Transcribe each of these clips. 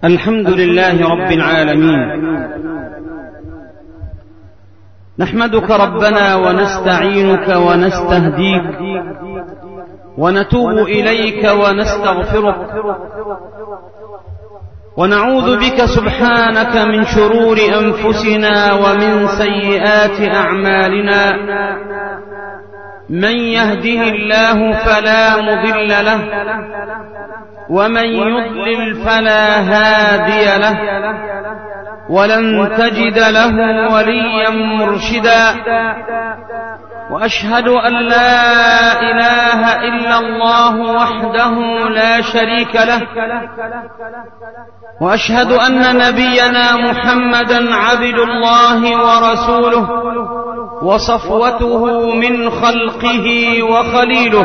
الحمد لله رب العالمين، نحمدك ربنا ونستعينك ونستهديك ونتوب إليك ونستغفرك ونعوذ بك سبحانك من شرور أنفسنا ومن سيئات أعمالنا. من يهده الله فلا مضل له ومن يضلل فلا هادي له ولن تجد له وليا مرشدا. وأشهد أن لا إله إلا الله وحده لا شريك له، وأشهد أن نبينا محمدا عبد الله ورسوله وصفوته من خلقه وخليله،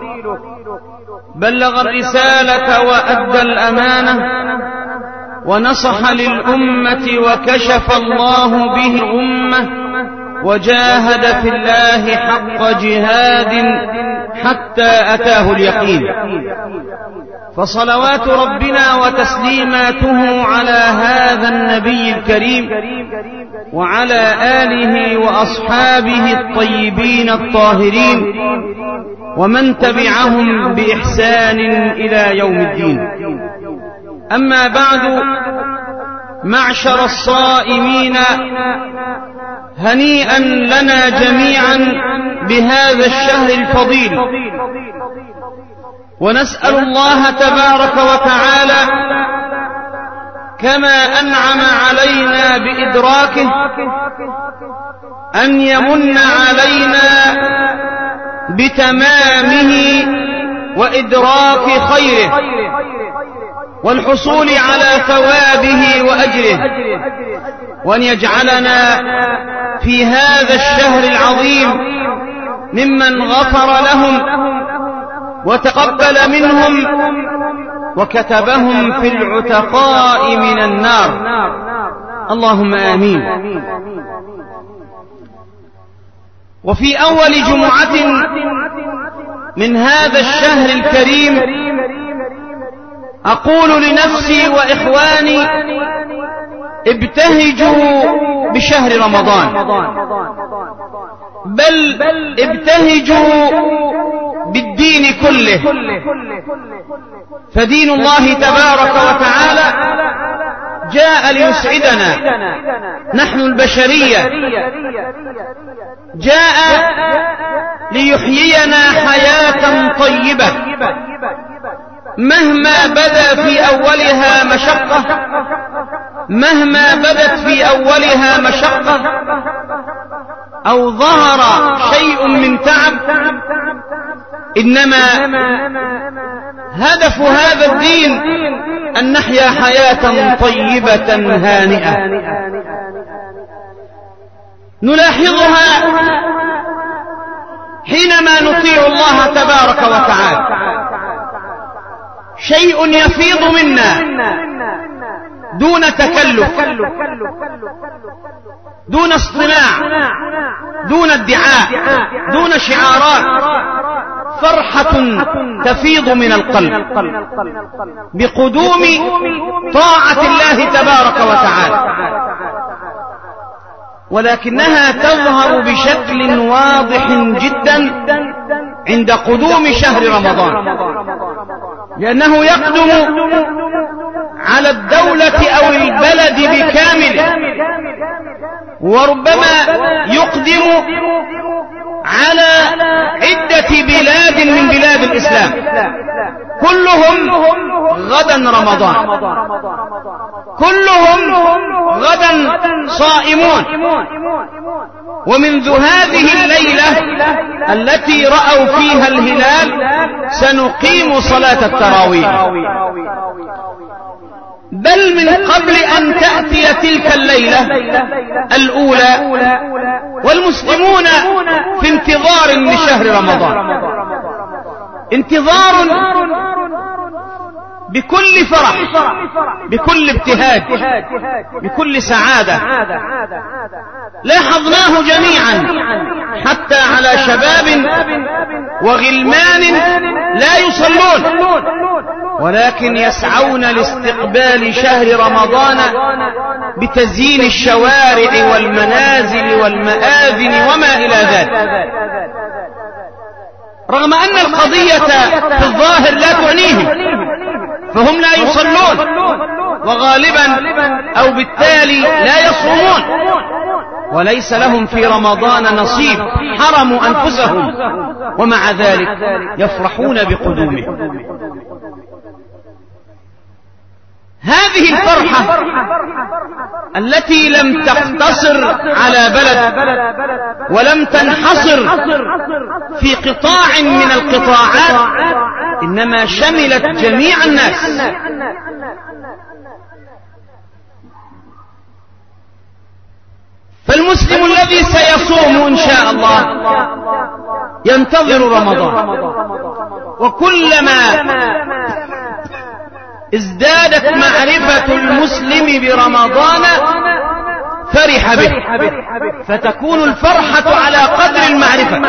بلغ الرسالة وأدى الأمانة ونصح للأمة وكشف الله به الأمة وجاهد في الله حق جهاد حتى أتاه اليقين. فصلوات ربنا وتسليماته على هذا النبي الكريم وعلى آله وأصحابه الطيبين الطاهرين ومن تبعهم بإحسان إلى يوم الدين. أما بعد، معشر الصائمين، هنيئا لنا جميعا بهذا الشهر الفضيل، ونسأل الله تبارك وتعالى كما أنعم علينا بإدراكه أن يمن علينا بتمامه وإدراك خيره والحصول على ثوابه وأجره، وأن يجعلنا في هذا الشهر العظيم ممن غفر لهم وتقبل منهم وكتبهم في العتقاء من النار، اللهم آمين. وفي أول جمعة من هذا الشهر الكريم أقول لنفسي وإخواني: ابتهجوا بشهر رمضان، بل ابتهجوا بالدين كله، فدين الله تبارك وتعالى جاء ليسعدنا نحن البشرية، جاء ليحيينا حياة طيبة مهما بدا في أولها مشقة، مهما بدت في أولها مشقة أو ظهر شيء من تعب، إنما هدف هذا الدين أن نحيا حياة طيبة هانئة نلاحظها حينما نطيع الله تبارك وتعالى. شيء يفيض منا دون تكلف، دون اصطناع، دون ادعاء، دون شعارات، فرحة تفيض من القلب بقدوم طاعة الله تبارك وتعالى، ولكنها تظهر بشكل واضح جدا عند قدوم شهر رمضان، لأنه يقدم على الدولة أو البلد بكامله، وربما يقدم على عدة بلاد من بلاد الإسلام، كلهم غدا رمضان، كلهم غدا صائمون. ومنذ هذه الليلة التي رأوا فيها الهلال سنقيم صلاة التراويح، بل من قبل أن تأتي تلك الليلة الأولى والمسلمون في انتظار لشهر رمضان، انتظار بكل فرح، بكل ابتهاج، بكل سعادة لاحظناه جميعا، حتى على شباب وغلمان لا يصلون ولكن يسعون لاستقبال شهر رمضان بتزيين الشوارع والمنازل والمآذن وما إلى ذلك، رغم أن القضية في الظاهر لا تعنيهم، فهم لا يصلون وغالبا أو بالتالي لا يصومون، وليس لهم في رمضان نصيب، حرموا أنفسهم، ومع ذلك يفرحون بقدومه. هذه الفرحة التي لم تقتصر على بلد ولم تنحصر في قطاع من القطاعات، إنما شملت جميع الناس. فالمسلم الذي سيصوم إن شاء الله ينتظر رمضان، وكلما ازدادت معرفة المسلم برمضان فرح به، فتكون الفرحة على قدر المعرفة.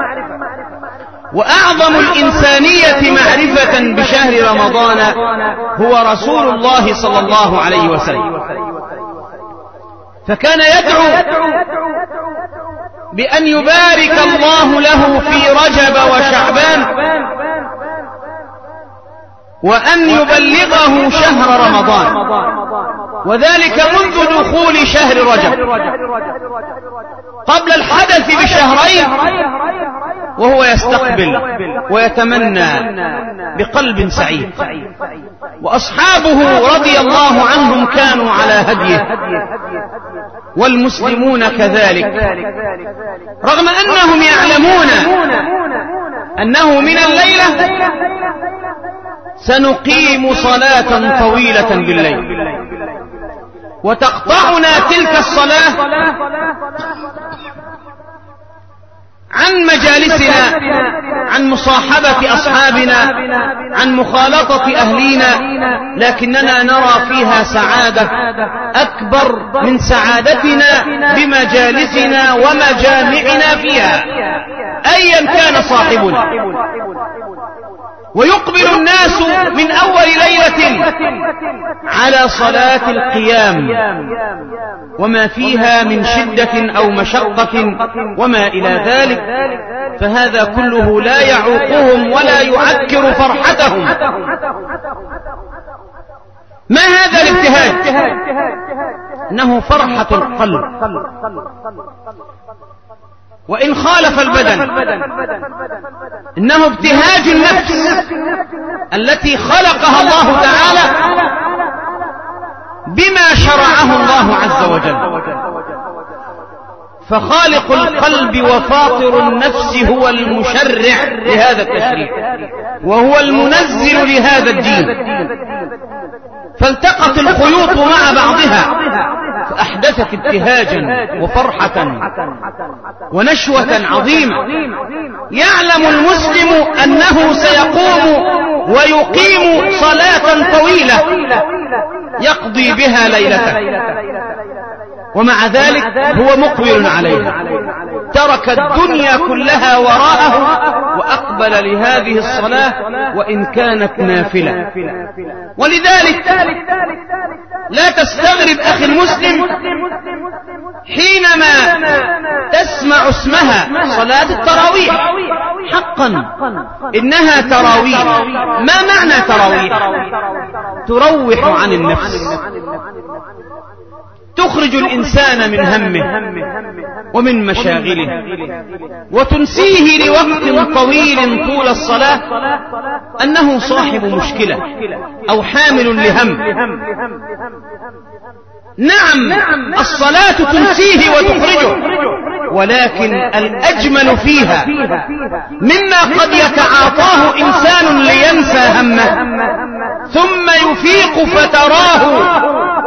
وأعظم الإنسانية معرفة بشهر رمضان هو رسول الله صلى الله عليه وسلم، فكان يدعو بأن يبارك الله له في رجب وشعبان، وأن يبلغه شهر رمضان، وذلك منذ دخول شهر رجب قبل الحدث بشهرين، وهو يستقبل ويتمنى بقلب سعيد. وأصحابه رضي الله عنهم كانوا على هديه، والمسلمون كذلك، رغم أنهم يعلمون أنه من الليلة سنقيم صلاة طويلة بالليل، وتقطعنا تلك الصلاة عن مجالسنا، عن مصاحبة أصحابنا، عن مخالطة أهلينا، لكننا نرى فيها سعادة أكبر من سعادتنا بمجالسنا ومجامعنا فيها أيا كان صاحبنا. ويقبل الناس من أول ليلة على صلاة القيام وما فيها من شدة أو مشقة وما إلى ذلك، فهذا كله لا يعوقهم ولا يعكر فرحتهم. ما هذا الابتهاج؟ إنه فرحة القلب، وإن خالف البدن إنه ابتهاج النفس التي خلقها الله تعالى بما شرعه الله عز وجل. فخالق القلب وفاطر النفس هو المشرع لهذا التشريع، وهو المنزل لهذا الدين، فالتقت الخيوط مع بعضها فأحدثت ابتهاجا وفرحة ونشوة عظيمة. يعلم المسلم أنه سيقوم ويقيم صلاة طويلة يقضي بها ليلته، ومع ذلك هو مقبل عليها، ترك الدنيا كلها وراءه وأقبل لهذه الصلاة وإن كانت نافلة. ولذلك لا تستغرب أخي المسلم حينما تسمع اسمها صلاة التراويح. حقا إنها تراويح. ما معنى تراويح؟ تروح عن النفس، تخرج الإنسان من همه ومن مشاغله، وتنسيه لوقت طويل طول الصلاة أنه صاحب مشكلة أو حامل لهم. نعم الصلاة تنسيه وتخرجه، ولكن الأجمل فيها مما قد يتعاطاه إنسان لينسى همه ثم يفيق فتراه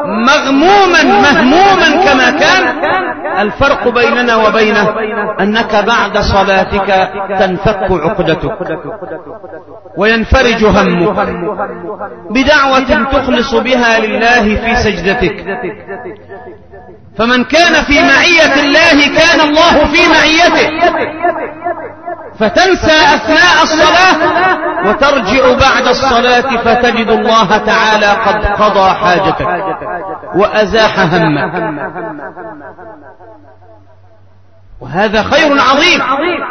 مهموما كما كان. الفرق بيننا وبينه أنك بعد صلاتك تنفك عقدتك وينفرج همك بدعوة تخلص بها لله في سجدتك. فمن كان في معية الله كان الله في معيته، فتنسى أثناء الصلاة وترجع بعد الصلاة فتجد الله تعالى قد قضى حاجتك وأزاح همك، وهذا خير عظيم.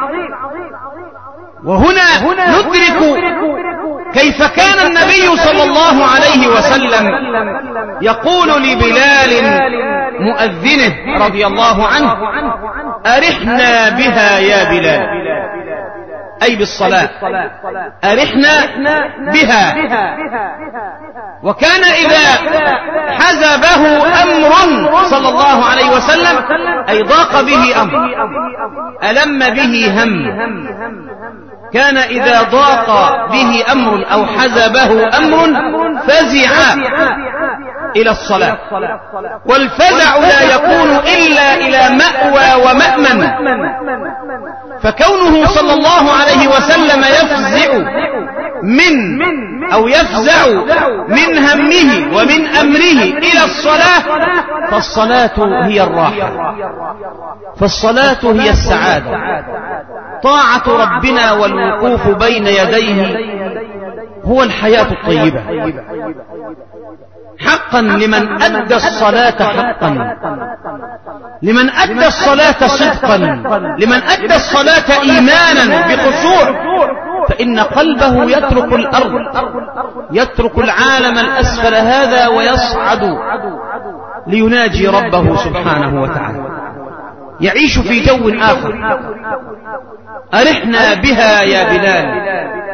وهنا ندرك كيف كان النبي صلى الله عليه وسلم يقول لبلال مؤذنه رضي الله عنه: أرحنا بها يا بلال، أي بالصلاة، أرحنا بها. وكان إذا حزبه أمر صلى الله عليه وسلم أي ضاق به أمر، ألم به هم، كان إذا ضاق به أمر أو حزبه أمر فزع إلى الصلاة، والفزع لا يكون إلا إلى مأوى ومأمن، فكونه صلى الله عليه وسلم يفزع من همه ومن أمره إلى الصلاة، فالصلاة هي الراحة، فالصلاة هي السعادة. طاعة ربنا والوقوف بين يديه هو الحياة الطيبة حقا لمن أدى الصلاة حقا، لمن أدى الصلاة صدقا، لمن أدى الصلاة إيمانا بخشوع، فإن قلبه يترك الأرض، يترك العالم الأسفل هذا ويصعد ليناجي ربه سبحانه وتعالى، يعيش في جو آخر. أرحنا بها يا بلال.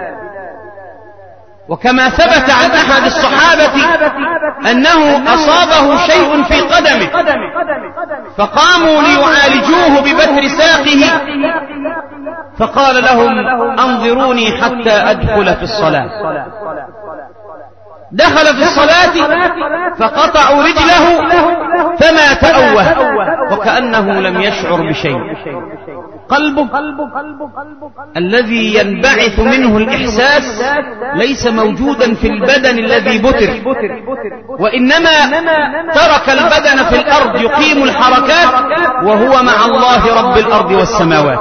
وكما ثبت عن أحد الصحابة أنه أصابه شيء في قدمه فقاموا ليعالجوه ببتر ساقه، فقال لهم: أنظروني حتى أدخل في الصلاة. دخل في الصلاة فقطعوا رجله فما تأوه وكأنه لم يشعر بشيء. قلبه الذي ينبعث منه الإحساس ليس موجودا في البدن الذي بتر، وإنما ترك البدن في الأرض يقيم الحركات وهو مع الله رب الأرض والسماوات،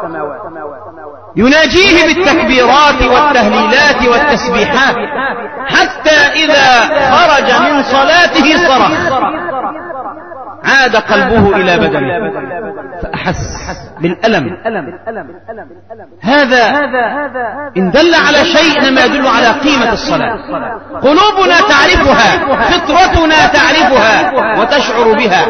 يناجيه بالتكبيرات والتهليلات والتسبيحات، حتى إذا خرج من صلاته صرخ، عاد قلبه إلى بدنه فأحس بالألم. هذا إن دل على شيء إنما يدل على قيمة الصلاة. قلوبنا تعرفها، فطرتنا تعرفها وتشعر بها،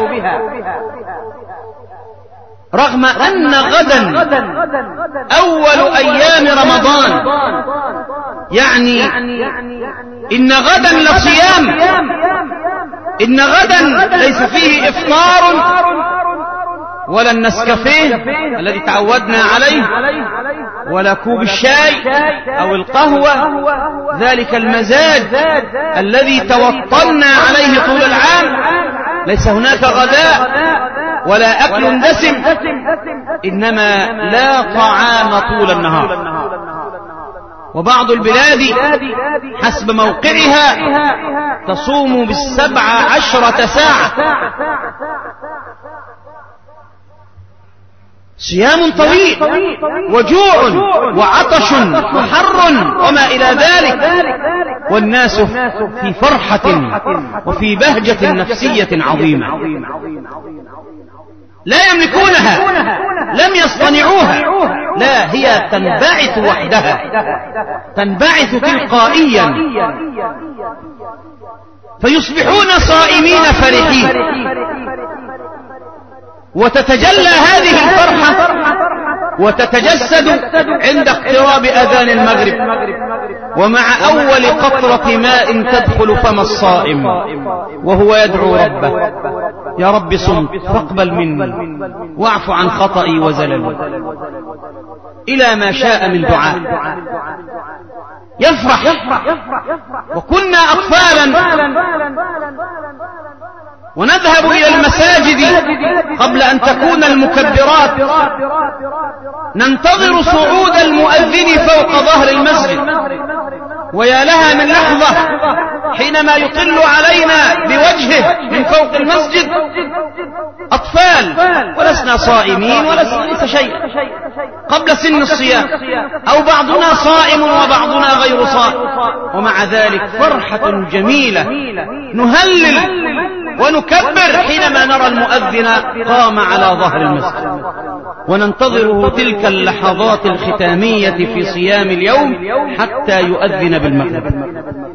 رغم أن غدا أول أيام رمضان، يعني إن غدا لصيام، إن غدا ليس فيه إفطار ولا النسكافيه الذي تعودنا عليه ولا كوب الشاي أو القهوة، ذلك المزاج الذي توطنا عليه طول العام. ليس هناك غداء ولا أكل دسم، إنما لا طعام طول النهار. وبعض البلاد حسب موقعها تصوم ب17 ساعة، صيام طويل وجوع وعطش وحر وما إلى ذلك، والناس في فرحة وفي بهجة نفسية عظيمة لا يملكونها، لم يصطنعوها، لا، هي تنبعث وحدها، تنبعث تلقائيا، فيصبحون صائمين فرحين، وتتجلى هذه الفرحة وتتجسد عند اقتراب أذان المغرب، ومع أول قطرة ماء تدخل فم الصائم وهو يدعو ربه: يا رب صمت فاقبل مني واعف عن خطئي وزللي، إلى ما شاء من دعاء. يفرح. وكنا أطفالا ونذهب إلى المساجد قبل أن تكون المكبرات، ننتظر صعود المؤذن فوق ظهر المسجد، ويا لها من لحظة حينما يطل علينا بوجهه من فوق المسجد، أطفال ولسنا صائمين ولسنا شيء، قبل سن الصيام، أو بعضنا صائم وبعضنا غير صائم، ومع ذلك فرحة جميلة نهلل ونكبر حينما نرى المؤذن قام على ظهر المسجد، وننتظره تلك اللحظات الختامية في صيام اليوم حتى يؤذن بالمغرب.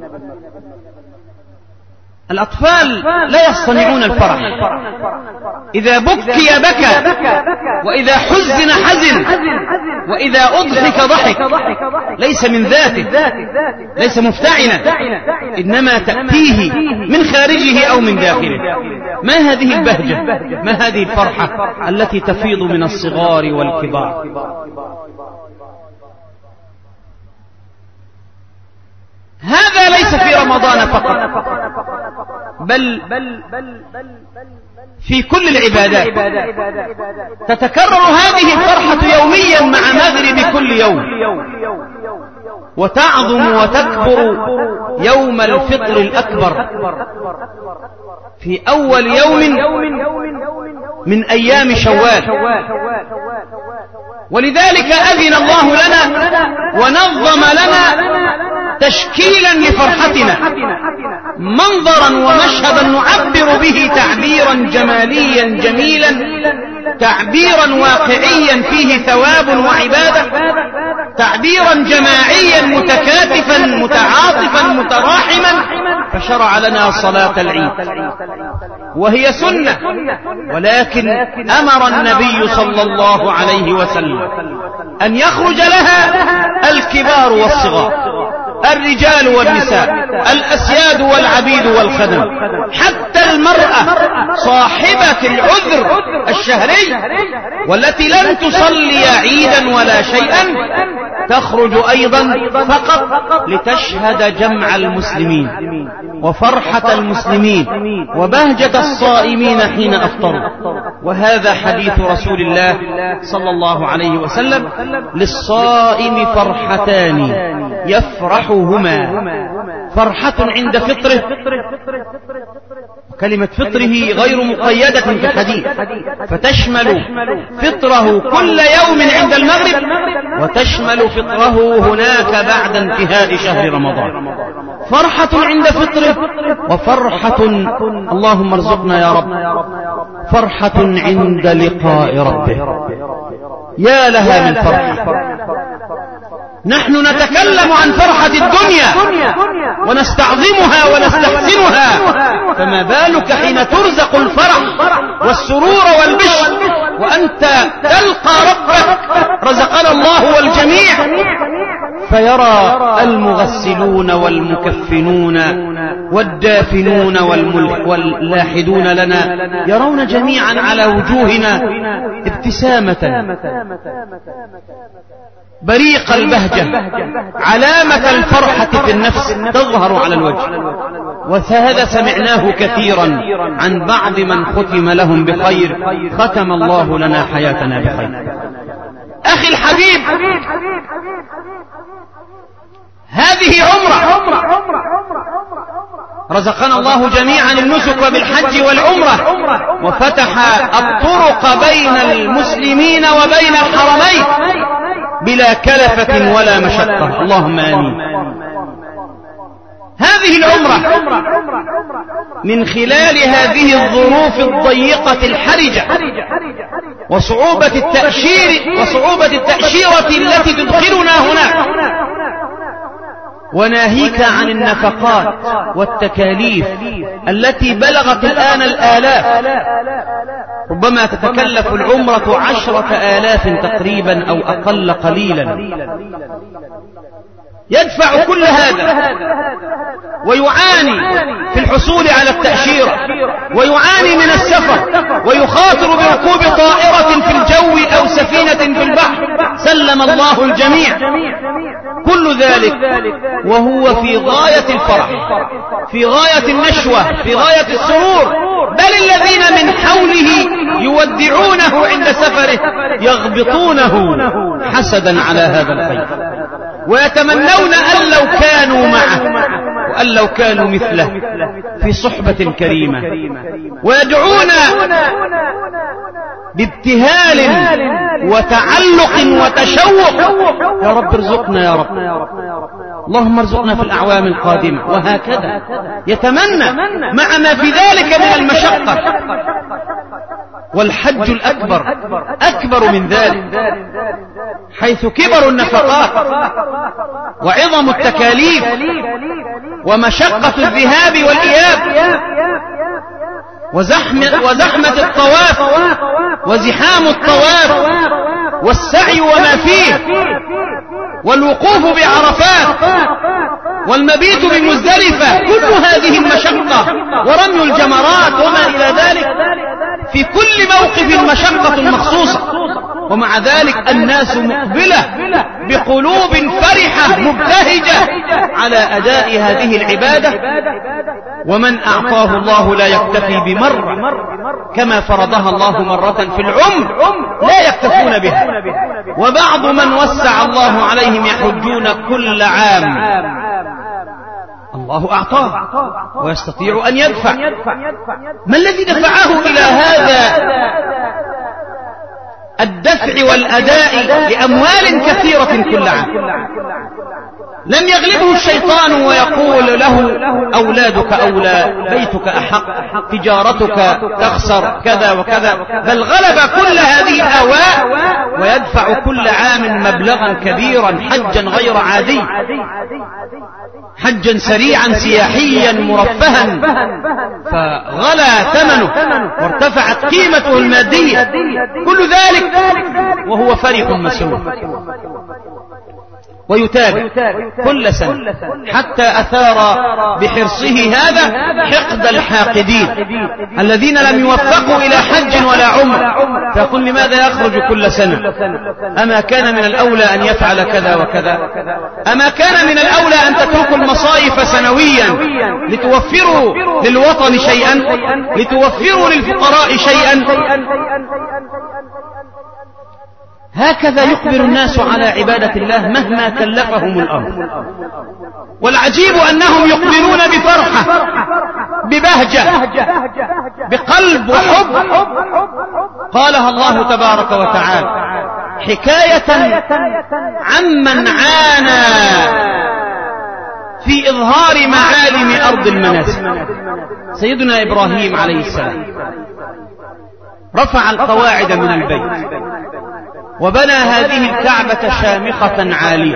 الأطفال لا يصطنعون الفرح، إذا بكي بكى، وإذا حزن حزن، وإذا أضحك ضحك، ليس من ذاته، ليس مفتعلا، إنما تأتيه من خارجه أو من داخله. ما هذه البهجة، ما هذه الفرحة التي تفيض من الصغار والكبار؟ هذا ليس في رمضان فقط، بل في كل العبادات تتكرر هذه الفرحة يوميا مع مغرب كل يوم، وتعظم وتكبر يوم الفطر الأكبر في أول يوم من أيام شوال. ولذلك أذن الله لنا ونظم لنا تشكيلا لفرحتنا، منظرا ومشهدا نعبر به تعبيرا جماليا جميلا، تعبيرا واقعيا فيه ثواب وعبادة، تعبيرا جماعيا متكاتفا متعاطفا متراحما. فشرع لنا صلاة العيد، وهي سنة، ولكن أمر النبي صلى الله عليه وسلم أن يخرج لها الكبار والصغار، الرجال والنساء، الأسياد والعبيد والخدم، حتى المرأة صاحبة العذر الشهري والتي لن تصلي عيدا ولا شيئا تخرج أيضا فقط لتشهد جمع المسلمين وفرحة المسلمين وبهجة الصائمين حين أفطروا. وهذا حديث رسول الله صلى الله عليه وسلم: للصائم فرحتان يفرحهما، فرحة عند فطره، كلمة فطره غير مقيدة في الحديث، فتشمل فطره كل يوم عند المغرب، وتشمل فطره هناك بعد انتهاء شهر رمضان. فرحة عند فطره، وفرحة اللهم ارزقنا يا رب فرحة عند لقاء ربه. يا لها من فرحة! نحن نتكلم عن فرحة الدنيا ونستعظمها ونستحسنها، فما بالك حين ترزق الفرح والسرور والبشر وأنت تلقى ربك رزقنا الله والجميع، فيرى المغسلون والمكفنون والدافنون واللاحدون لنا يرون جميعا على وجوهنا ابتسامة بريق البهجة، علامة الفرحة في النفس تظهر على الوجه. وهذا سمعناه كثيرا عن بعض من ختم لهم بخير، ختم الله لنا حياتنا بخير. أخي الحبيب، هذه عمرة رزقنا الله جميعا النسك بالحج والعمرة، وفتح الطرق بين المسلمين وبين الحرمين بلا كلفة ولا مشقة، اللهم آمين. هذه العمرة من خلال هذه الظروف الضيقة الحرجة وصعوبة التأشيرة التي تدخلنا هناك، وناهيك عن النفقات والتكاليف التي بلغت الآن الآلاف، ربما تتكلف العمرة 10,000 تقريبا أو أقل قليلا. يدفع كل هذا ويعاني في الحصول على التأشيرة، ويعاني من السفر، ويخاطر بركوب طائرة في الجو أو سفينة في البحر، سلم الله الجميع. كل ذلك وهو في غاية الفرح، في غاية النشوة، في غاية السرور، بل الذين من حوله يودعونه عند سفره يغبطونه حسدا على هذا الخير، ويتمنون أن لو كانوا معه وأن لو كانوا مثله في صحبة كريمة، ويدعون بابتهال وتعلق وتشوق. يا رب ارزقنا يا رب، اللهم ارزقنا في الأعوام القادمة. وهكذا يتمنى مع ما في ذلك من المشقة. والحج الأكبر أكبر من ذلك، حيث كبر النفقات وعظم التكاليف ومشقة الذهاب والإياب وزحمة الطواف وزحام الطواف والسعي وما فيه والوقوف بعرفات والمبيت بمزدلفة، كل هذه المشقة ورمي الجمرات وما إلى ذلك، في كل موقف مشقة مخصوصة. ومع ذلك الناس مقبلة بقلوب فرحة مبتهجة على أداء هذه العبادة. ومن أعطاه الله لا يكتفي بمرة كما فرضها الله مرة في العمر لا يكتفون بها، وبعض من وسع الله عليهم يحجون كل عام. الله أعطاه ويستطيع أن يدفع. ما الذي دفعه إلى هذا الدفع والأداء لأموال كثيرة كل عام؟ لم يغلبه الشيطان ويقول له أولادك أولى، بيتك أحق، تجارتك تخسر، كذا وكذا، بل غلب كل هذه الأهواء ويدفع كل عام مبلغا كبيرا، حجا غير عادي، حجا سريعا سياحيا مرفها، فغلى ثمنه وارتفعت قيمته المادية، كل ذلك وهو فرح مسرور. ويتابع كل سنة حتى أثار بحرصه هذا حقد الحاقدين الذين لم يوفقوا إلى حج ولا عمر، فيقول لماذا يخرج كل سنة؟ أما كان من الأولى أن يفعل كذا وكذا؟ أما كان من الأولى أن تتركوا المصائف سنويا لتوفروا للوطن شيئا، لتوفروا للفقراء شيئا؟ هكذا يقبل الناس على عبادة الله مهما كلفهم الأمر. والعجيب أنهم يقبلون بفرحة، ببهجة، بقلب وحب. قالها الله تبارك وتعالى حكاية عمن عانى في إظهار معالم أرض المناسك. سيدنا إبراهيم عليه السلام رفع القواعد من البيت وبنى هذه الكعبة شامخة عالية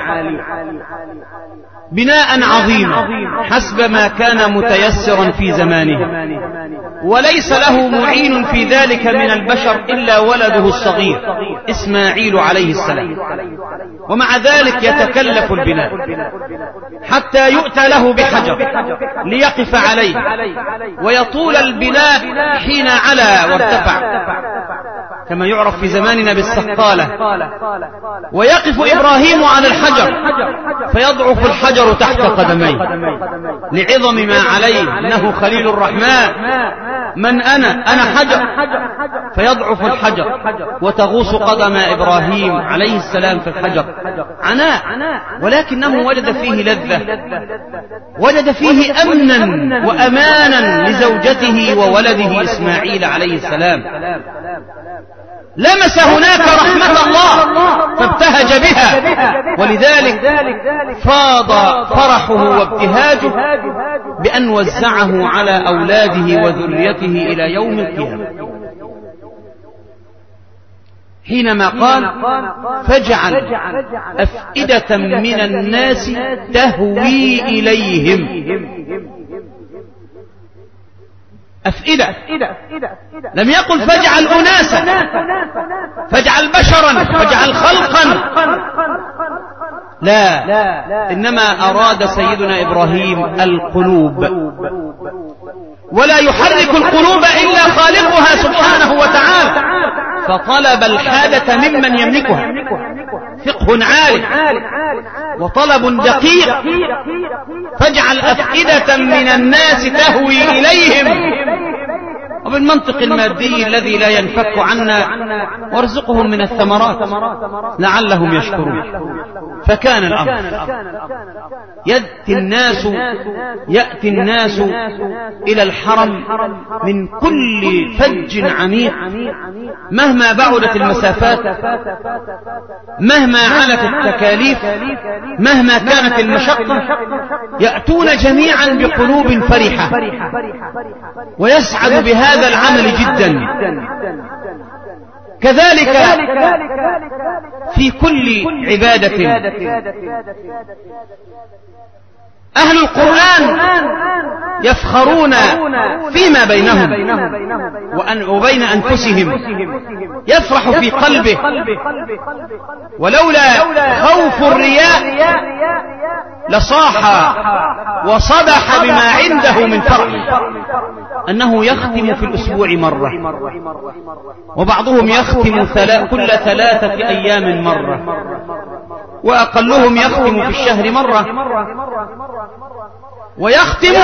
بناء عظيما حسب ما كان متيسرا في زمانه، وليس له معين في ذلك من البشر إلا ولده الصغير إسماعيل عليه السلام. ومع ذلك يتكلف البناء حتى يؤتى له بحجر ليقف عليه، ويطول البناء حين علا وارتفع كما يعرف في زماننا بالسقالة، ويقف إبراهيم على الحجر فيضعف الحجر تحت قدميه لعظم ما عليه، إنه خليل الرحمن، من أنا حجر، فيضعف الحجر وتغوص قدم إبراهيم عليه السلام في الحجر عناء، ولكنه وجد فيه لذة، وجد فيه أمنا وأمانا لزوجته وولده إسماعيل عليه السلام. لمس هناك رحمة الله فابتهج بها، ولذلك فاض فرحه وابتهاجه بأن وزعه على أولاده وذريته إلى يوم القيامة، حينما قال فاجعل أفئدة من الناس تهوي إليهم. أفئدة، لم يقل فاجعل أناسا، فاجعل بشرا، فاجعل خلقا، لا، إنما أراد سيدنا إبراهيم القلوب، ولا يحرك القلوب إلا خالقها سبحانه وتعالى، فطلب الحاجة ممن يملكها، فقه عالي وطلب دقيق. فاجعل أفئدة من الناس تهوي إليهم، وبالمنطق المادي الذي لا ينفك عنا وارزقهم من الثمرات لعلهم يشكرون. فكان الأمر يأتي الناس إلى الحرم من كل فج عميق، مهما بعدت المسافات، مهما علت التكاليف، مهما كانت المشقة، يأتون جميعا بقلوب فرحة ويسعد بهذا العمل جدا. كذلك في كل عبادة أهل القرآن يفخرون فيما بينهم وبين أنفسهم، يفرح في قلبه، ولولا خوف الرياء لصاح وصدح بما عنده من فرح، أنه يختم في الأسبوع مرة، وبعضهم يختم كل 3 أيام مرة، وأقلهم يختم في الشهر مرة، ويختم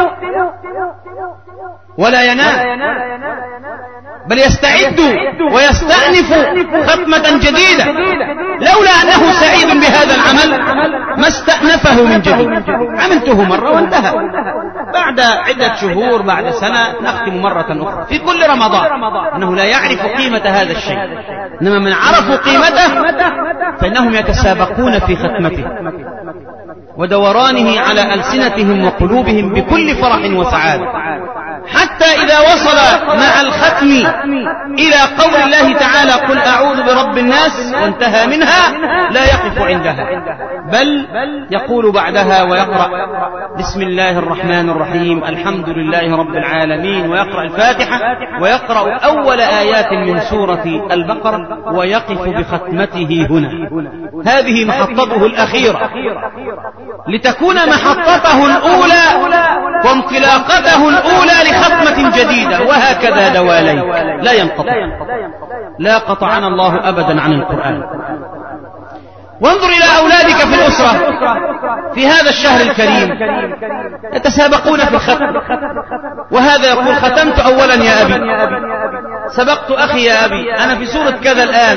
ولا ينام، بل يستعد ويستأنف ختمة جديدة. لولا أنه سعيد بهذا العمل ما استأنفه من جديد. عملته مرة وانتهى، بعد عدة شهور، بعد سنة نختم مرة أخرى في كل رمضان. أنه لا يعرف قيمة هذا الشيء، إنما من عرفوا قيمته فإنهم يتسابقون في ختمته ودورانه على ألسنتهم وقلوبهم بكل فرح وسعادة، حتى إذا وصل مع الختم إلى قول الله تعالى قل أعوذ برب الناس وانتهى منها، لا يقف عندها، بل يقول بعدها ويقرأ بسم الله الرحمن الرحيم الحمد لله رب العالمين، ويقرأ الفاتحة، ويقرأ أول آيات من سورة البقرة، ويقف بختمته هنا. هذه محطته الأخيرة، لتكون محطته الأولى وانطلاقته الأولى لختمة جديدة، وهكذا دواليك لا ينقطع. لا قطعنا الله أبدا عن القرآن. وانظر إلى أولادك في الأسرة في هذا الشهر الكريم، يتسابقون في الختم، وهذا يقول ختمت أولا يا أبي، سبقت أخي يا أبي، أنا في سورة كذا الآن،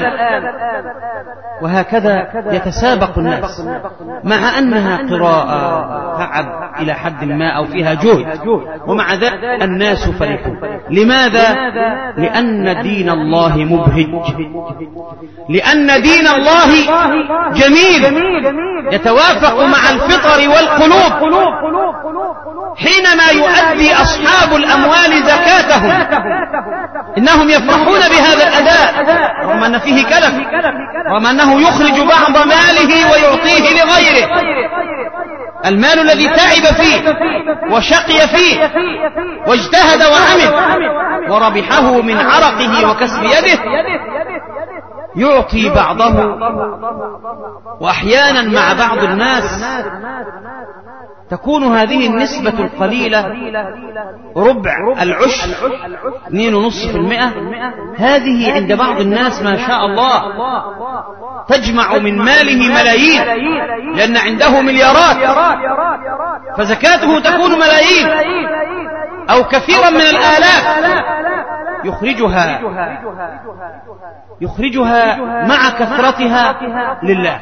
وهكذا يتسابق الناس، مع أنها قراءة تعب إلى حد ما أو فيها جهد، ومع ذلك الناس فرحون. لماذا؟ لأن دين الله مبهج، لأن دين الله جميل يتوافق مع الفطر والقلوب. حينما يؤدي أصحاب الأموال زكاتهم إنهم يفرحون بهذا الأداء، رغم أن فيه كلف، رغم أنه يخرج بعض ماله ويعطيه لغيره. المال الذي تعب فيه وشقي فيه واجتهد وعمل وربحه من عرقه وكسب يده، يعطي بعضه، وأحيانا مع بعض الناس تكون هذه النسبة القليلة ربع العشر 2.5%. هذه عند بعض الناس ما شاء الله تجمع من ماله ملايين، لأن عنده مليارات، فزكاته تكون ملايين أو كثيرا من الآلاف، يخرجها مع كثرتها لله.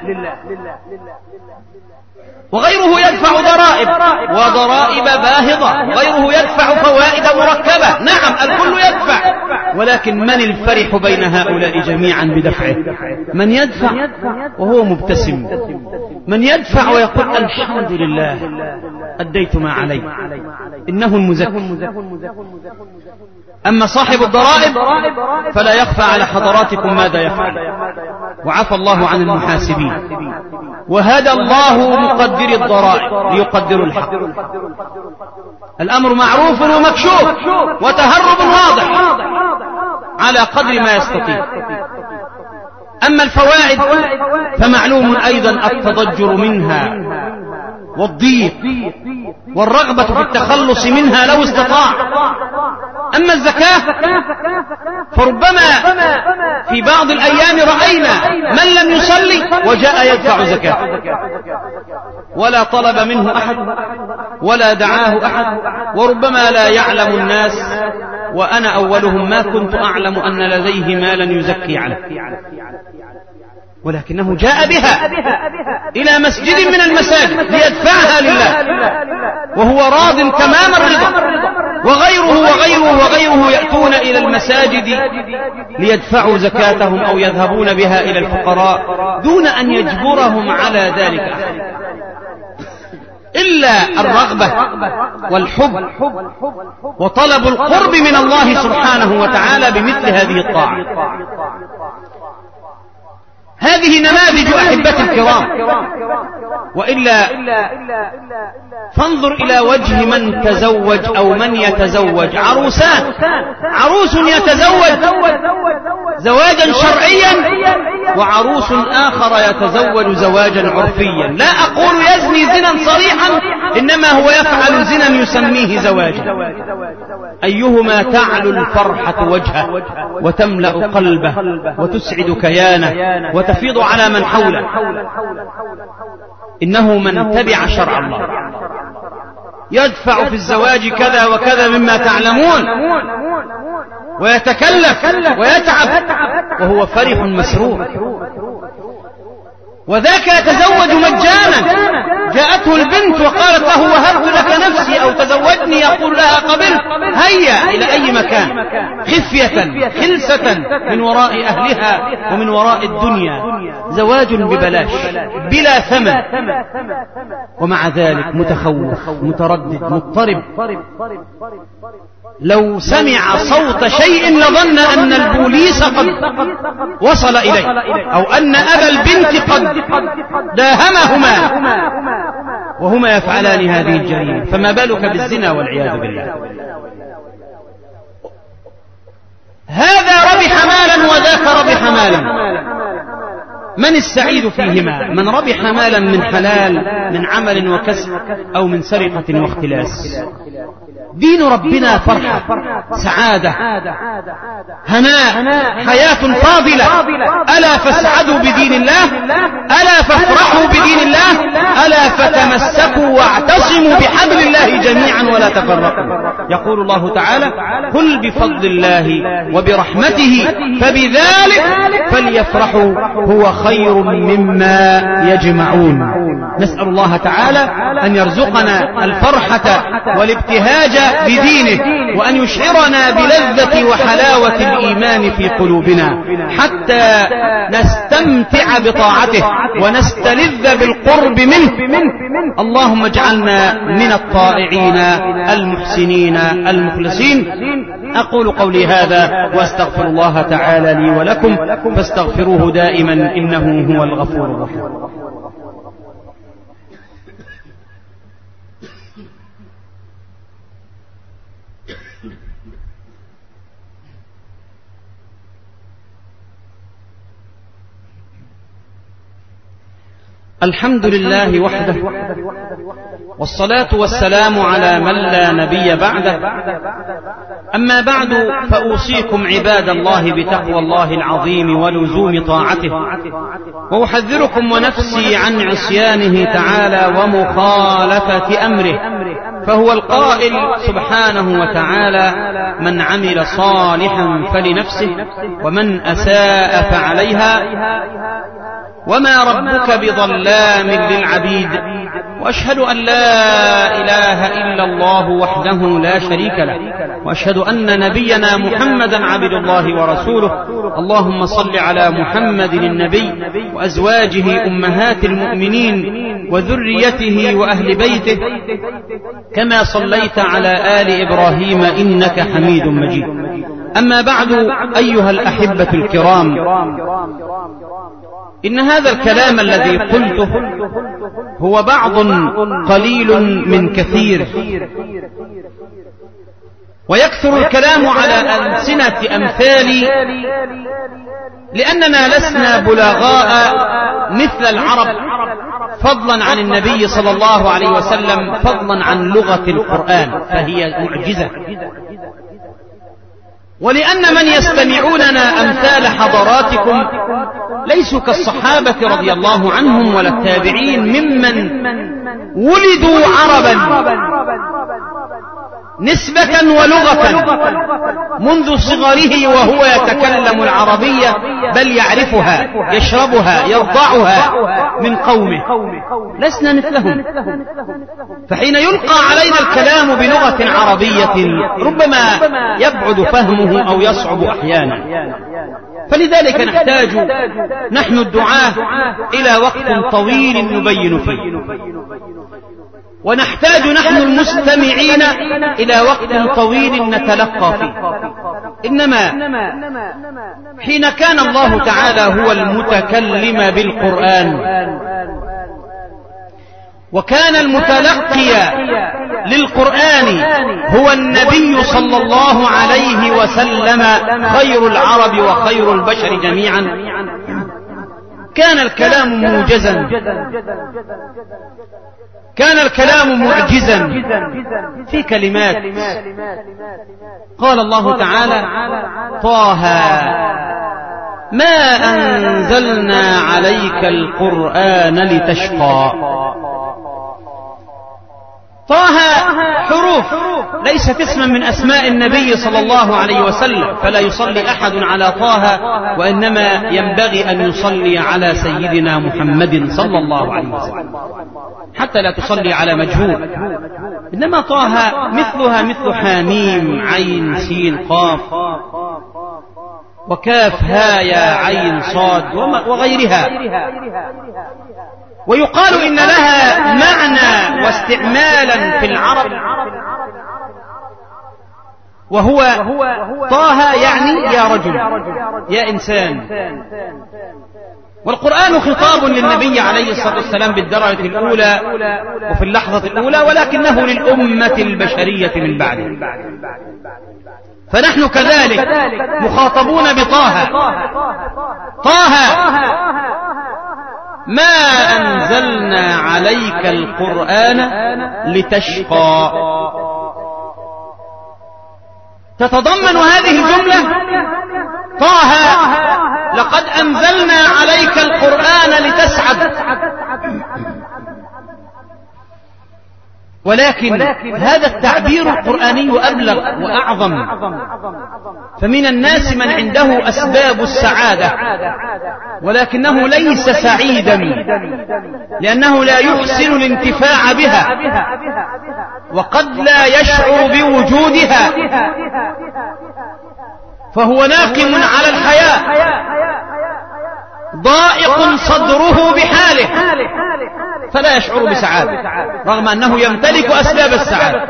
وغيره يدفع ضرائب وضرائب باهظة، غيره يدفع فوائد مركبة، نعم الكل يدفع، ولكن من الفرح بين هؤلاء جميعا بدفعه؟ من يدفع وهو مبتسم، من يدفع ويقول الحمد لله أديت ما علي، إنه المزكي. أما صاحب الضرائب فلا يخفى على حضراتكم ماذا يفعل، وعفى الله عن المحاسبين، وهدى الله مقدري الضرائب ليقدروا الحق. الأمر معروف ومكشوف وتهرب واضح على قدر ما يستطيع. أما الفوائد فمعلوم أيضا التضجر منها والضيق والرغبة في التخلص منها لو استطاع. أما الزكاة فربما في بعض الأيام رأينا من لم يصلي وجاء يدفع زكاة، ولا طلب منه أحد ولا دعاه أحد، وربما لا يعلم الناس وأنا أولهم ما كنت أعلم أن لديه مالا يزكي عنه، ولكنه جاء بها إلى مسجد من المساجد ليدفعها لله وهو راض تمام الرضا، وغيره يأتون إلى المساجد ليدفعوا زكاتهم أو يذهبون بها إلى الفقراء دون أن يجبرهم على ذلك إلا الرغبة والحب وطلب القرب من الله سبحانه وتعالى بمثل هذه الطاعة. هذه نماذج أحبتي الكرام، وإلا فانظر إلى وجه من تزوج أو من يتزوج، عروسان، عروس يتزوج زواجا شرعيا وعروس آخر يتزوج زواجا عرفيا. لا أقول يزني زنا صريحا، إنما هو يفعل زنا يسميه زواجا. أيهما تعلو الفرحة وجهه وتملأ قلبه وتسعد كيانه وتفيض على من حوله؟ إنه من تبع شرع الله يدفع في الزواج كذا وكذا مما تعلمون، ويتكلف ويتعب وهو فرح مسرور، وذاك يتزوج مجانا. جاءته البنت وقالت له وهبت لك نفسي أو تزوجني، يقول لها قبلت، هيا إلى أي مكان، خفية خلسة من وراء أهلها ومن وراء الدنيا، زواج ببلاش بلا ثمن، ومع ذلك متخوف متردد مضطرب. لو سمع صوت شيء لظن أن البوليس قد وصل إليه أو أن أبا البنت قد داهمهما وهما يفعلان هذه الجريمة، فما بالك بالزنا والعياذ بالله. هذا ربح مالا وذاك ربح مالا، من السعيد فيهما؟ من ربح مالا من حلال من عمل وكسب أو من سرقة واختلاس. دين ربنا فرحة، سعادة، هناء، حياة فاضلة. ألا فاسعدوا بدين الله، ألا فافرحوا بدين الله، ألا فتمسكوا واعتصموا بحبل الله جميعا ولا تفرقوا. يقول الله تعالى قل بفضل الله وبرحمته فبذلك فليفرحوا هو خير مما يجمعون. نسأل الله تعالى أن يرزقنا الفرحة والابتهاج بدينه، وأن يشعرنا بلذة وحلاوة الإيمان في قلوبنا حتى نستمتع بطاعته ونستلذ بالقرب منه. اللهم اجعلنا من الطائعين المحسنين المخلصين. أقول قولي هذا وأستغفر الله تعالى لي ولكم، فاستغفروه دائما إنه هو الغفور الرحيم. الحمد لله وحده، والصلاة والسلام على من لا نبي بعده. أما بعد، فأوصيكم عباد الله بتقوى الله العظيم ولزوم طاعته، وأحذركم ونفسي عن عصيانه تعالى ومخالفة أمره، فهو القائل سبحانه وتعالى من عمل صالحا فلنفسه ومن أساء فعليها وما ربك بظلام للعبيد. وأشهد أن لا إله إلا الله وحده لا شريك له، وأشهد أن نبينا محمدا عبد الله ورسوله. اللهم صل على محمد النبي وأزواجه أمهات المؤمنين وذريته وأهل بيته كما صليت على آل إبراهيم إنك حميد مجيد. أما بعد، أيها الأحبة الكرام، إن هذا الكلام الذي قلته هو بعض قليل من كثير، ويكثر الكلام على ألسنة أمثالي، لأننا لسنا بلغاء مثل العرب، فضلا عن النبي صلى الله عليه وسلم، فضلا عن لغة القرآن، فهي معجزة. ولأن من يستمعوننا أمثال حضراتكم ليسوا كالصحابة رضي الله عنهم ولا التابعين ممن ولدوا عربا نسبة ولغة منذ صغره وهو يتكلم العربية، بل يعرفها، يشربها، يرضعها من قومه. لسنا مثلهم. فحين يلقى علينا الكلام بلغة عربية ربما يبعد فهمه أو يصعب أحيانا. فلذلك نحتاج نحن الدعاة إلى وقت طويل نبين فيه، ونحتاج نحن المستمعين إلى وقت طويل نتلقى فيه. إنما حين كان الله تعالى هو المتكلم بالقرآن، وكان المتلقي للقرآن هو النبي صلى الله عليه وسلم خير العرب وخير البشر جميعا، كان الكلام موجزا، كان الكلام معجزا في كلمات. قال الله تعالى: طه ما أنزلنا عليك القرآن لتشقى. طه حروف، ليست اسما من أسماء النبي صلى الله عليه وسلم، فلا يصلي أحد على طه، وإنما ينبغي أن يصلي على سيدنا محمد صلى الله عليه وسلم، حتى لا تصلي على مجهول. إنما طه مثلها مثل حاميم عين سين قاف وكاف هايا عين صاد وغيرها. ويقال إن لها معنى واستعمالا في العرب، وهو طه يعني يا رجل، يا إنسان. والقرآن خطاب للنبي عليه الصلاة والسلام بالدرجة الأولى وفي اللحظة الأولى، ولكنه للأمة البشرية من بعده. فنحن كذلك مخاطبون بطه. طه ما أنزلنا عليك القرآن لتشقى. تتضمن هذه الجملة: طه لقد أنزلنا عليك القرآن لتسعد. ولكن هذا التعبير القرآني أبلغ وأعظم. فمن الناس من عنده أسباب السعادة ولكنه ليس سعيدا، لأنه لا يحسن الانتفاع بها، وقد لا يشعر بوجودها، فهو ناقم على الحياة، ضائق صدره بحاله، فلا يشعر بسعادة رغم أنه يمتلك أسباب السعادة.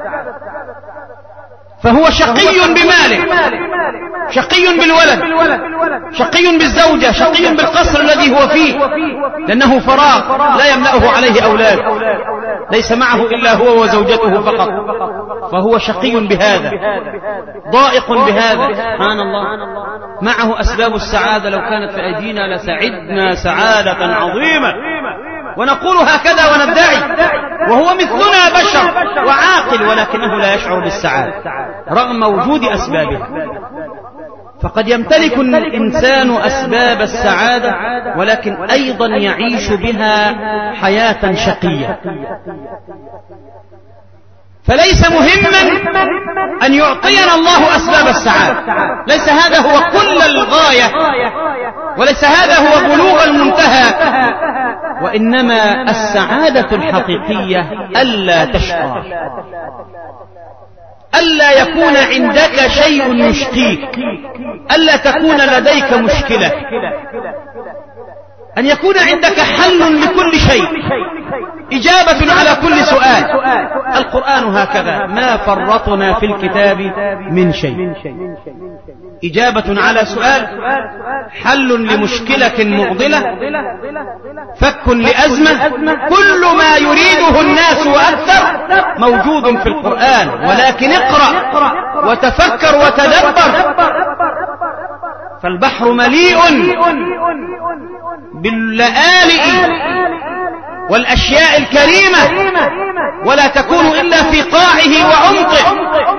فهو شقي بماله، شقي بالولد، شقي بالزوجة، شقي بالقصر الذي هو فيه، لأنه فراغ لا يملأه عليه أولاد، ليس معه إلا هو وزوجته فقط، فهو شقي بهذا، ضائق بهذا. سبحان الله، معه أسباب السعادة لو كانت في أيدينا لسعدنا سعادة عظيمة، ونقول هكذا وندعي، وهو مثلنا بشر وعاقل، ولكنه لا يشعر بالسعادة رغم وجود أسبابها. فقد يمتلك الإنسان أسباب السعادة ولكن أيضا يعيش بها حياة شقية. فليس مهما أن يعطينا الله أسباب السعادة، ليس هذا هو كل الغاية، وليس هذا هو بلوغ المنتهى، وإنما السعادة الحقيقية ألا تشقى، ألا يكون عندك شيء يشقيك، ألا تكون لديك مشكلة، أن يكون عندك حل لكل شيء، إجابة على كل سؤال. القرآن هكذا، ما فرطنا في الكتاب من شيء، إجابة على سؤال، حل لمشكلة معضلة، فك لأزمة، كل ما يريده الناس وأكثر موجود في القرآن. ولكن اقرأ وتفكر وتدبر، فالبحر مليء باللآلئ والأشياء الكريمة، ولا تكون إلا في قاعه وعمقه،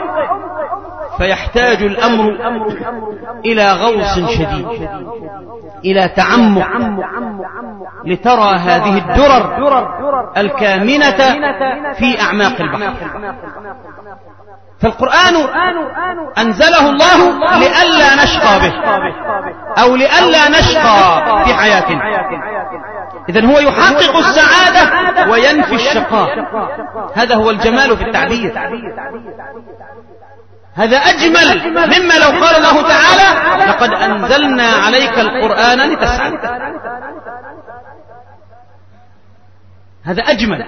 فيحتاج الأمر إلى غوص شديد، إلى تعمق، لترى هذه الدرر الكامنة في أعماق البحر. فالقرآن أنزله الله لئلا نشقى به أو لئلا نشقى في حياتنا. إذن هو يحقق السعادة وينفي الشقاء. هذا هو الجمال في التعبير. هذا أجمل مما لو قال الله تعالى لقد أنزلنا عليك القرآن لتسعد. هذا أجمل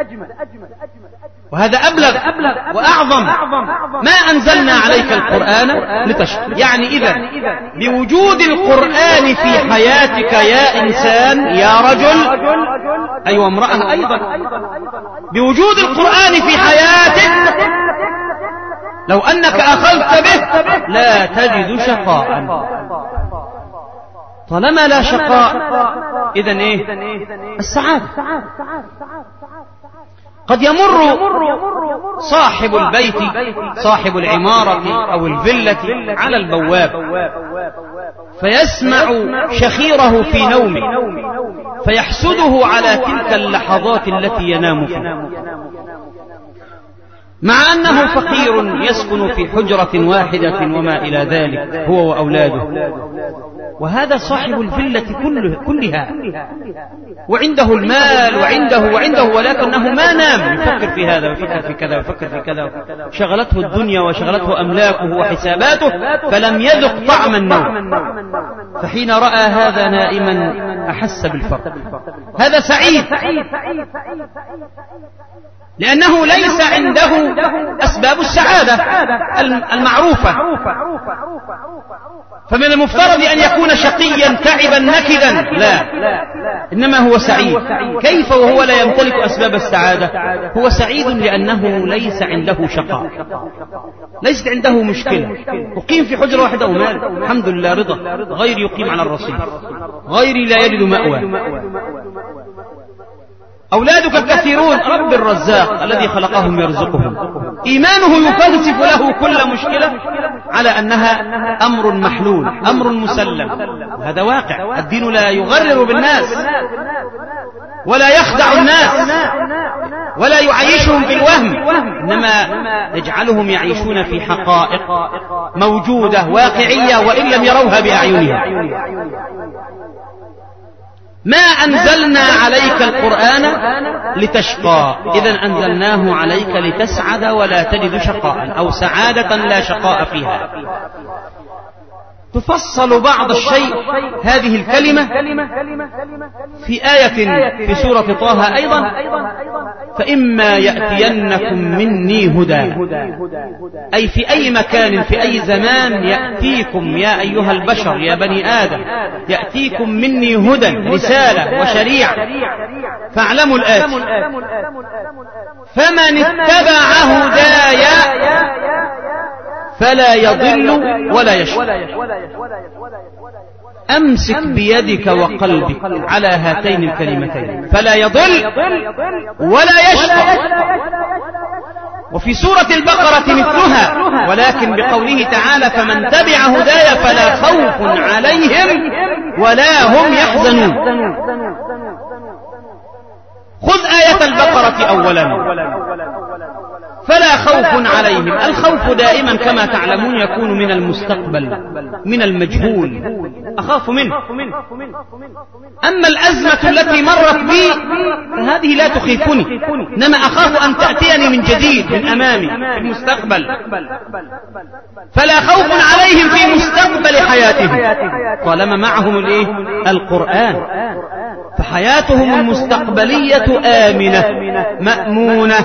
وهذا أبلغ وأعظم. ما أنزلنا عليك القرآن لتشقى، يعني إذا بوجود القرآن في حياتك يا إنسان يا رجل أيوة امرأة أيضا، بوجود القرآن في حياتك لو أنك أخذت به لا تجد شقاء. طالما لا شقاء إذن إيه؟ السعادة. قد يمر صاحب البيت صاحب العمارة أو الفيلة على البواب فيسمع شخيره في نومه فيحسده على تلك اللحظات التي ينام فيها، مع أنه فقير يسكن في حجرة واحدة وما إلى ذلك هو وأولاده، وهذا صاحب الفيلة كلها وعنده المال وعنده ولكنه ما نام، يفكر في هذا ويفكر في كذا ويفكر في كذا، شغلته الدنيا وشغلته أملاكه وحساباته فلم يذق طعم النوم. فحين رأى هذا نائما أحس بالفرق. هذا سعيد لأنه ليس عنده أسباب السعادة المعروفة. فمن المفترض أن يكون شقيا تعبا نكدا، لا، إنما هو سعيد. كيف وهو لا يمتلك أسباب السعادة؟ هو سعيد لأنه ليس عنده شقاء، ليست عنده مشكلة. أقيم في حجرة واحدة ومال الحمد لله رضا، غيري يقيم على الرصيف، غيري لا يجد مأوى. أولادك الكثيرون، رب الرزاق الذي خلقهم يرزقهم. إيمانه يفلسف له كل مشكلة على أنها أمر محلول، أمر مسلم. هذا واقع. الدين لا يغرر بالناس ولا يخدع الناس ولا يعيشهم في الوهم، إنما يجعلهم يعيشون في حقائق موجودة واقعية وإن لم يروها بأعينهم. ما أنزلنا عليك القرآن لتشقى، إذن أنزلناه عليك لتسعد ولا تجد شقاء، أو سعادة لا شقاء فيها. تفصل بعض الشيء هذه الكلمة في آية في سورة طه أيضا: فإما يأتينكم مني هدى، أي في أي مكان في أي زمان يأتيكم يا أيها البشر يا بني آدم، يأتيكم مني هدى، رسالة وشريعة. فاعلموا الآتي: فمن اتبع هداي فلا يضل ولا يشقى. أمسك بيدك وقلبك على هاتين الكلمتين، فلا يضل ولا يشقى. وفي سورة البقرة مثلها، ولكن بقوله تعالى: فمن تبع هداي فلا خوف عليهم ولا هم يحزنون. خذ آية البقرة أولا: فلا خوف عليهم. الخوف دائما كما تعلمون يكون من المستقبل، من المجهول، أخاف منه. أما الأزمة التي مرت بي فهذه لا تخيفني، إنما أخاف أن تأتيني من جديد من أمامي في المستقبل. فلا خوف عليهم في مستقبل حياتهم طالما معهم القرآن، فحياتهم المستقبلية آمنة مأمونة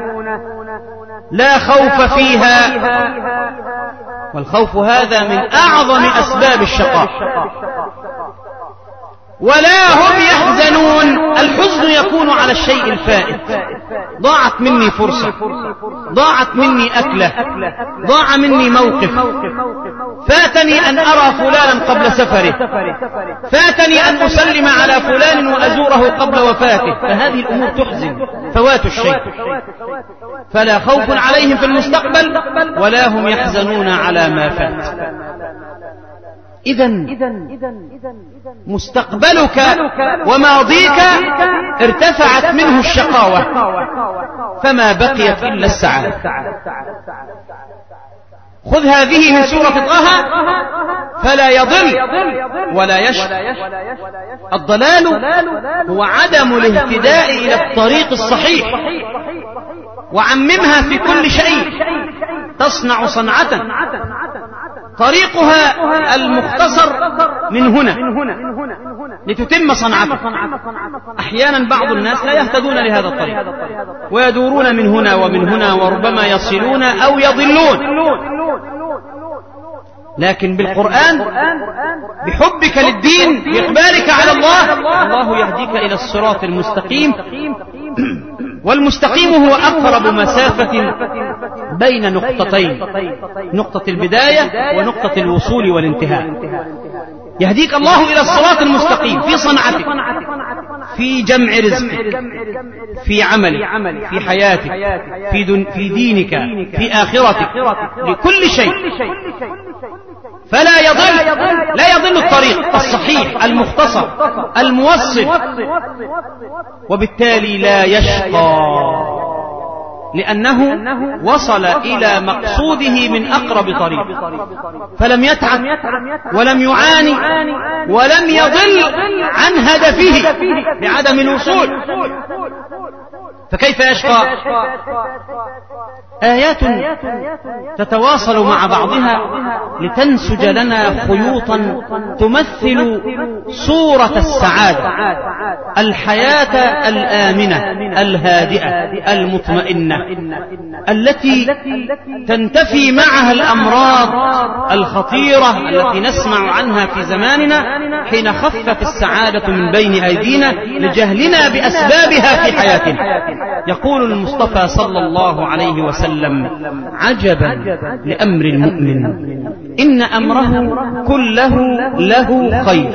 لا خوف فيها. والخوف هذا من أعظم أسباب الشقاء. ولا هم يحزنون. الحزن يكون على الشيء الفائت. ضاعت مني فرصة، ضاعت مني أكلة، ضاع مني موقف، فاتني أن أرى فلانا قبل سفره، فاتني أن أسلم على فلان وأزوره قبل وفاته. فهذه الأمور تحزن، فوات الشيء. فلا خوف عليهم في المستقبل ولا هم يحزنون على ما فات. إذن مستقبلك وماضيك ارتفعت منه الشقاوة، فما بقيت إلا السعادة. خذ هذه من سورة طه فلا يضل ولا يشقى. الضلال هو عدم الاهتداء إلى الطريق الصحيح، وعممها في كل شيء. تصنع صنعة طريقها المختصر من هنا لتتم صنعته. أحيانا بعض الناس لا يهتدون لهذا الطريق ويدورون من هنا ومن هنا، وربما يصلون أو يضلون. لكن بالقرآن، بحبك للدين، بإقبالك على الله، الله يهديك إلى الصراط المستقيم. والمستقيم هو أقرب مسافة بين نقطتين، نقطة البداية ونقطة الوصول والانتهاء. يهديك الله إلى الصراط المستقيم في صنعتك، في جمع رزقك، في عملك، في حياتك، في دينك، في آخرتك، لكل شيء. فلا يضل، لا يضل الطريق الصحيح المختصر الموصل، وبالتالي لا يشقى، لأنه وصل إلى مقصوده من أقرب طريق، فلم يتعب ولم يعاني ولم يضل عن هدفه بعدم الوصول. فكيف يشقى؟ آيات تتواصل مع بعضها لتنسج لنا خيوطا تمثل صورة السعادة، الحياة الآمنة الهادئة المطمئنة، التي تنتفي معها الأمراض الخطيرة التي نسمع عنها في زماننا حين خفت السعادة من بين أيدينا لجهلنا بأسبابها في حياتنا. يقول المصطفى صلى الله عليه وسلم: عجبا لأمر المؤمن، إن أمره كله له خير.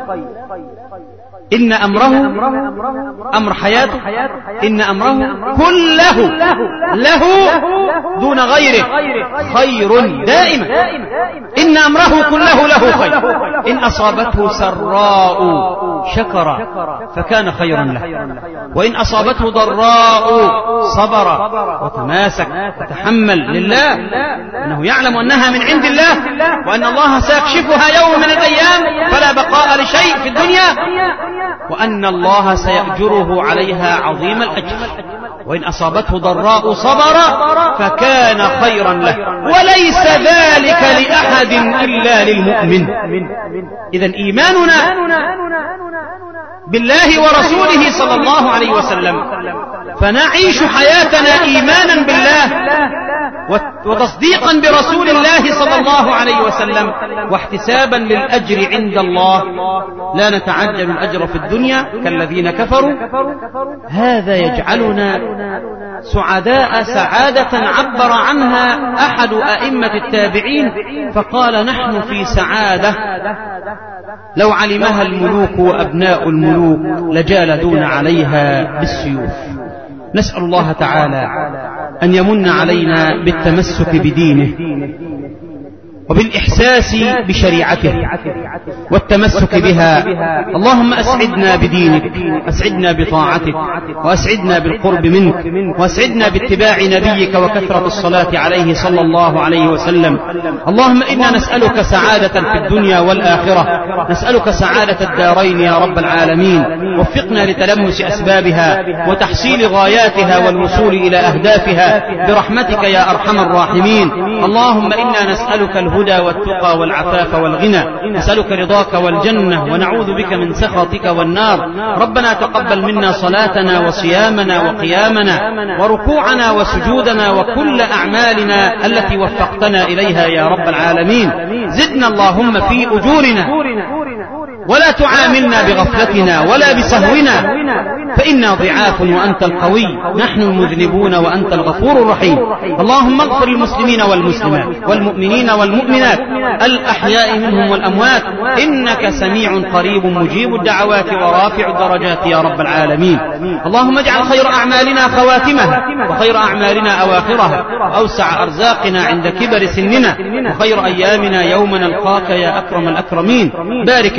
إن أمره، أمر حياته، إن أمره كله له دون غيره خير دائما. إن أمره كله له خير، إن أصابته سراء شكر فكان خيرا له، وإن أصابته ضراء صبر وتماسك وتحمل لله، أنه يعلم أنها من عند الله، وأن الله سيكشفها يوم من الأيام فلا بقاء لشيء في الدنيا، وأن الله سيأجره عليها عظيم الأجر. وإن أصابته ضراء صبر فكان خيرا له، وليس ذلك لأحد إلا للمؤمن. إذن إيماننا بالله ورسوله صلى الله عليه وسلم، فنعيش حياتنا إيمانا بالله وتصديقا برسول الله صلى الله عليه وسلم، واحتسابا للأجر عند الله، لا نتعجل الأجر في الدنيا كالذين كفروا. هذا يجعلنا سعداء سعادة عبر عنها أحد أئمة التابعين فقال: نحن في سعادة لو علمها الملوك وأبناء الملوك لجالدون عليها بالسيوف. نسأل الله تعالى أن يمن علينا بالتمسك بدينه وبالإحساس بشريعته والتمسك بها. اللهم أسعدنا بدينك، أسعدنا بطاعتك، وأسعدنا بالقرب منك، وأسعدنا باتباع نبيك وكثرة الصلاة عليه صلى الله عليه وسلم. اللهم إنا نسألك سعادة في الدنيا والآخرة، نسألك سعادة الدارين يا رب العالمين. وفقنا لتلمس أسبابها وتحصيل غاياتها والوصول إلى أهدافها برحمتك يا أرحم الراحمين. اللهم إنا نسألك الهدى والتقى والعفاف والغنى، نسألك رضاك والجنة، ونعوذ بك من سخطك والنار. ربنا تقبل منا صلاتنا وصيامنا وقيامنا وركوعنا وسجودنا وكل أعمالنا التي وفقتنا إليها يا رب العالمين. زدنا اللهم في أجورنا، ولا تعاملنا بغفلتنا ولا بسهونا، فإنا ضعاف وأنت القوي، نحن المذنبون وأنت الغفور الرحيم. اللهم اغفر للمسلمين والمسلمات والمؤمنين والمؤمنات الأحياء منهم والأموات، إنك سميع قريب مجيب الدعوات ورافع الدرجات يا رب العالمين. اللهم اجعل خير أعمالنا خواتمها، وخير أعمالنا أواخرها، وأوسع أرزاقنا عند كبر سننا، وخير أيامنا يوم نلقاك يا أكرم الأكرمين. بارك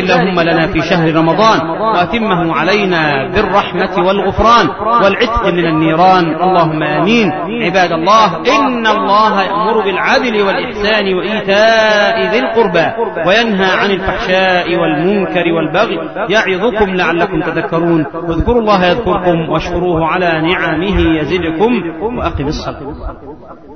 اللهم لنا في شهر رمضان وأتمه علينا بالرحمة والغفران والعتق من النيران، اللهم آمين. عباد الله، إن الله يأمر بالعدل والإحسان وإيتاء ذي القربى وينهى عن الفحشاء والمنكر والبغي يعظكم لعلكم تذكرون. اذكروا الله يذكركم واشكروه على نعمه يزدكم وأقم الصلاة.